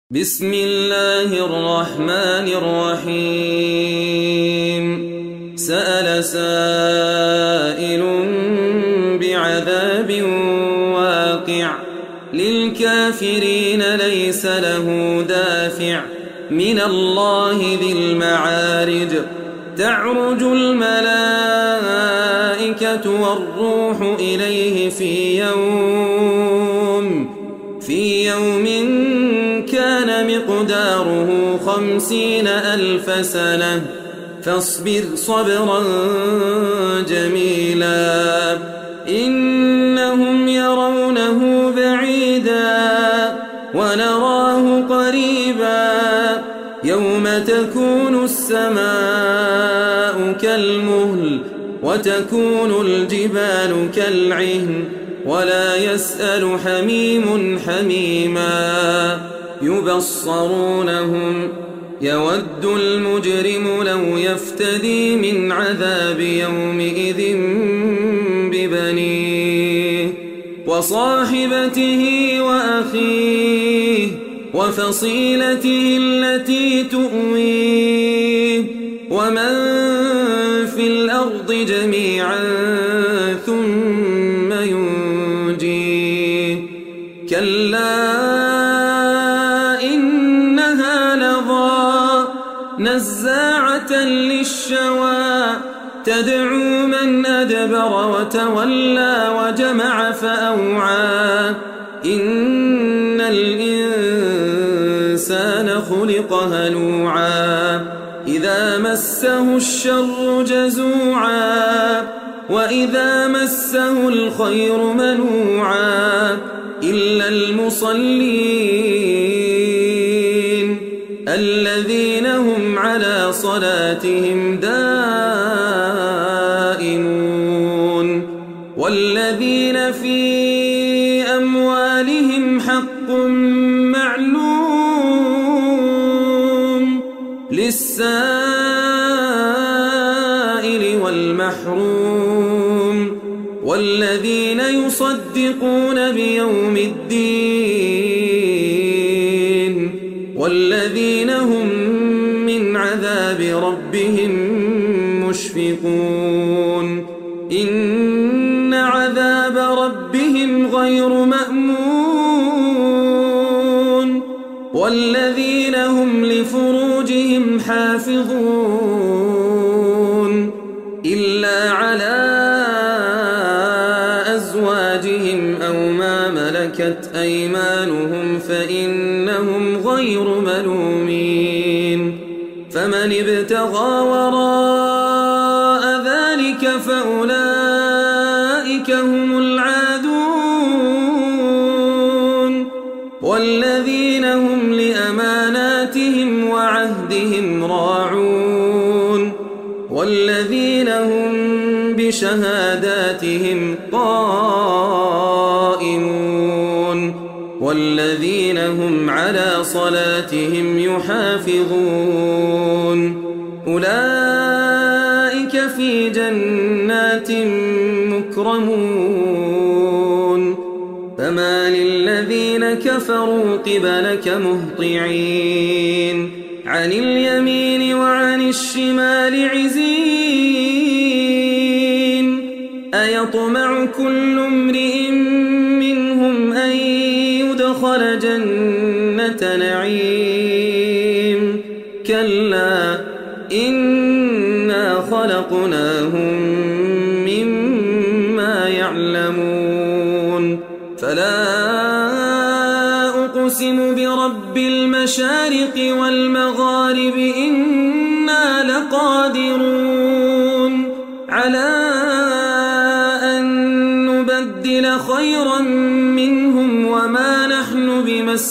بسم الله الرحمن الرحيم سأل سائل بعذاب واقع للكافرين ليس له دافع من الله ذي المعارج تعرج الملائكة والروح إليه في يوم كان مقداره 50,000 سنة فاصبر صبرا جميلا إنهم يرونه بعيدا ونراه قريبا يوم تكون السماء كالمهل وتكون الجبال كالعهن ولا يسأل حميم حميما يبصرونهم يود المجرم لو يفتدي من عذاب يومئذ ببنيه وصاحبته وأخيه وفصيلته التي تؤويه ومن في الأرض جميعا ثم ينجيه كلا إنها لظى نزاعة للشوى تدعو من أدبر وتولى وجمع فأوعى إن الإنسان خلق هلوعا إذا مسه الشر جزوعا وإذا مسه الخير منوعا إلا المصلين الذين هم على صلاتهم دائمون والذين في أموالهم حق معلوم للسائل والمحروم والذين يصدقون بيوم الدين والذين هم من عذاب ربهم مشفقون إن عذاب ربهم غير مأمون والذين هم لفروجهم حافظون إلا على أزواجهم أو ما ملكت أيمانهم فإنهم غير ملومين فمن ابتغى وراء ذلك فأولئك هم العادون والذين هم لأماناتهم وعهدهم راعون والذين هم بشهاداتهم قائمون والذين هم على صلاتهم يحافظون أولئك في جنات مكرمون فما للذين كفروا قبلك مهطعين عن اليمين وعن الشمال عزين أيطمع كل امرئ منهم أن يدخل جنة نعيم كلا إنا خلقناهم مما يعلمون فلا أقسم برب المشارق والمغارب إنا لقادرون على أن نبدل خيرا منهم وما نحن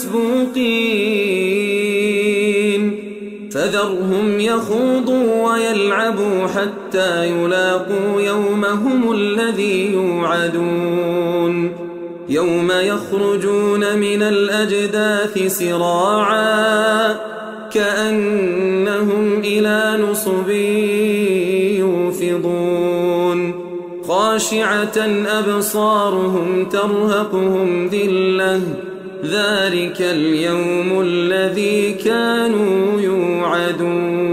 بمسبوقين فذرهم يخوضوا ويلعبوا حتى يلاقوا يومهم الذي يوعدون يوم يخرجون من الأجداث سراعا كأنهم إلى نصب يوفضون خاشعة أبصارهم ترهقهم ذلة ذلك اليوم الذي كانوا يوعدون.